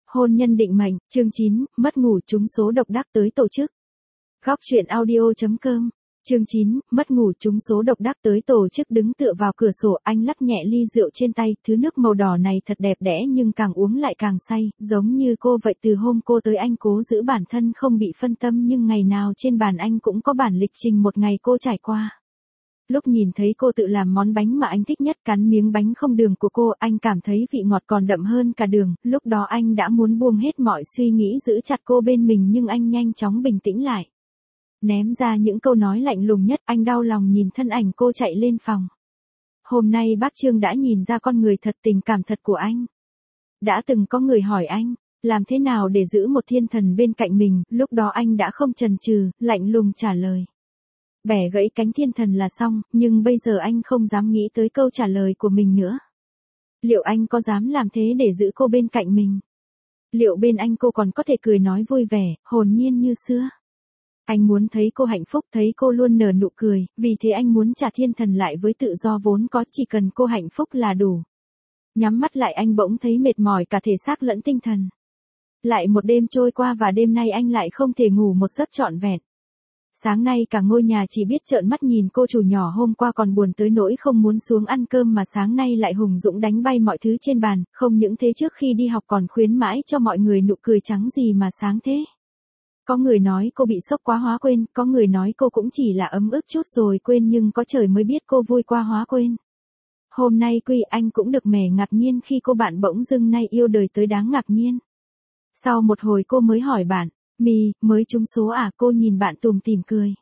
Hôn nhân định mệnh, chương 9, mất ngủ trúng số độc đắc tới tổ chức. Góc truyện audio.com. Chương 9, mất ngủ trúng số độc đắc tới tổ chức. Đứng tựa vào cửa sổ, anh lắc nhẹ ly rượu trên tay, thứ nước màu đỏ này thật đẹp đẽ nhưng càng uống lại càng say, giống như cô vậy. Từ hôm cô tới anh cố giữ bản thân không bị phân tâm, nhưng ngày nào trên bàn anh cũng có bản lịch trình một ngày cô trải qua. Lúc nhìn thấy cô tự làm món bánh mà anh thích nhất, cắn miếng bánh không đường của cô, anh cảm thấy vị ngọt còn đậm hơn cả đường. Lúc đó anh đã muốn buông hết mọi suy nghĩ giữ chặt cô bên mình, nhưng anh nhanh chóng bình tĩnh lại. Ném ra những câu nói lạnh lùng nhất, anh đau lòng nhìn thân ảnh cô chạy lên phòng. Hôm nay bác Trương đã nhìn ra con người thật tình cảm thật của anh. Đã từng có người hỏi anh, làm thế nào để giữ một thiên thần bên cạnh mình, lúc đó anh đã không chần chừ, lạnh lùng trả lời. Bẻ gãy cánh thiên thần là xong, nhưng bây giờ anh không dám nghĩ tới câu trả lời của mình nữa. Liệu anh có dám làm thế để giữ cô bên cạnh mình? Liệu bên anh cô còn có thể cười nói vui vẻ, hồn nhiên như xưa? Anh muốn thấy cô hạnh phúc, thấy cô luôn nở nụ cười, vì thế anh muốn trả thiên thần lại với tự do vốn có, chỉ cần cô hạnh phúc là đủ. Nhắm mắt lại anh bỗng thấy mệt mỏi cả thể xác lẫn tinh thần. Lại một đêm trôi qua và đêm nay anh lại không thể ngủ một giấc trọn vẹn. Sáng nay cả ngôi nhà chỉ biết trợn mắt nhìn cô chủ nhỏ hôm qua còn buồn tới nỗi không muốn xuống ăn cơm, mà sáng nay lại hùng dũng đánh bay mọi thứ trên bàn, không những thế trước khi đi học còn khuyến mãi cho mọi người nụ cười trắng gì mà sáng thế. Có người nói cô bị sốc quá hóa quên, có người nói cô cũng chỉ là ấm ức chút rồi quên, nhưng có trời mới biết cô vui qua hóa quên. Hôm nay anh cũng được mẻ ngạc nhiên khi cô bạn bỗng dưng nay yêu đời tới đáng ngạc nhiên. Sau một hồi cô mới hỏi bạn, mới trúng số à? Cô nhìn bạn tủm tỉm cười.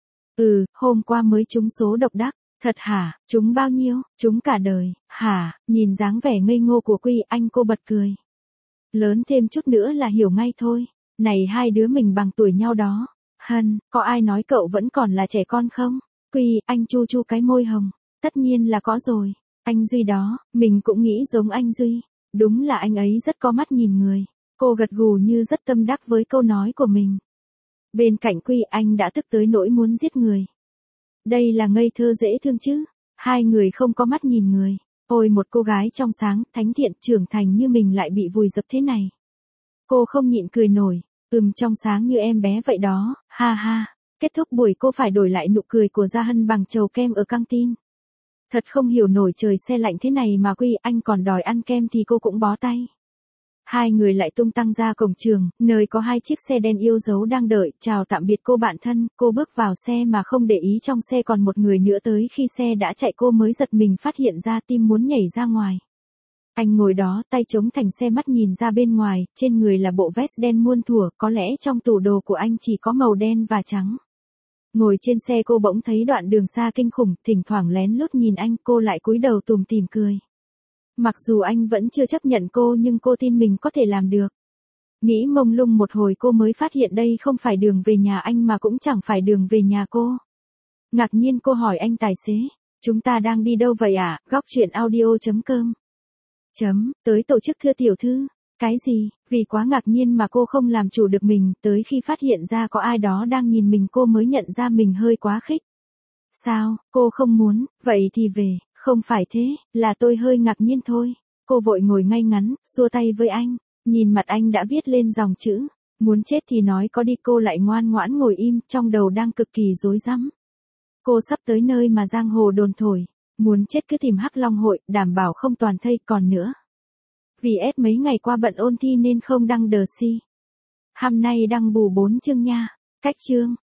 Hôm qua mới trúng số độc đắc. Thật hả? Trúng bao nhiêu? Trúng cả đời. Hả? Nhìn dáng vẻ ngây ngô của anh cô bật cười. Lớn thêm chút nữa là hiểu ngay thôi. Này, hai đứa mình bằng tuổi nhau đó. Có ai nói cậu vẫn còn là trẻ con không? Anh chu chu cái môi hồng. Tất nhiên là có rồi. Anh Duy đó, mình cũng nghĩ giống anh Duy. Đúng là anh ấy rất có mắt nhìn người. Cô gật gù như rất tâm đắc với câu nói của mình. Bên cạnh anh đã tức tới nỗi muốn giết người. Đây là ngây thơ dễ thương chứ. Hai người không có mắt nhìn người. Ôi, một cô gái trong sáng, thánh thiện, trưởng thành như mình lại bị vùi dập thế này. Cô không nhịn cười nổi. Trong sáng như em bé vậy đó, ha ha. Kết thúc buổi cô phải đổi lại nụ cười của Gia Hân bằng chầu kem ở căng tin. Thật không hiểu nổi, trời se lạnh thế này mà anh còn đòi ăn kem thì cô cũng bó tay. Hai người lại tung tăng ra cổng trường, nơi có hai chiếc xe đen yêu dấu đang đợi. Chào tạm biệt cô bạn thân, cô bước vào xe mà không để ý trong xe còn một người nữa. Tới khi xe đã chạy cô mới giật mình phát hiện ra, tim muốn nhảy ra ngoài. Anh ngồi đó, tay chống thành xe, mắt nhìn ra bên ngoài, trên người là bộ vest đen muôn thuở, có lẽ trong tủ đồ của anh chỉ có màu đen và trắng. Ngồi trên xe cô bỗng thấy đoạn đường xa kinh khủng, thỉnh thoảng lén lút nhìn anh, cô lại cúi đầu tủm tỉm cười. Mặc dù anh vẫn chưa chấp nhận cô, nhưng cô tin mình có thể làm được. Nghĩ mông lung một hồi cô mới phát hiện đây không phải đường về nhà anh mà cũng chẳng phải đường về nhà cô. Ngạc nhiên cô hỏi anh tài xế, chúng ta đang đi đâu vậy ạ? Góc truyện audio.com. Tới tổ chức thưa tiểu thư. Cái gì? Vì quá ngạc nhiên mà cô không làm chủ được mình, tới khi phát hiện ra có ai đó đang nhìn mình cô mới nhận ra mình hơi quá khích. Sao, cô không muốn, vậy thì về. Không phải thế, là tôi hơi ngạc nhiên thôi. Cô vội ngồi ngay ngắn, xua tay với anh. Nhìn mặt anh đã viết lên dòng chữ. Muốn chết thì nói có đi, cô lại ngoan ngoãn ngồi im, trong đầu đang cực kỳ rối rắm. Cô sắp tới nơi mà giang hồ đồn thổi. Muốn chết cứ tìm Hắc Long hội, đảm bảo không toàn thây. Còn nữa. Vì mấy ngày qua bận ôn thi nên không đăng đờ si. Hôm nay đăng bù 4 chương nha. Cách chương.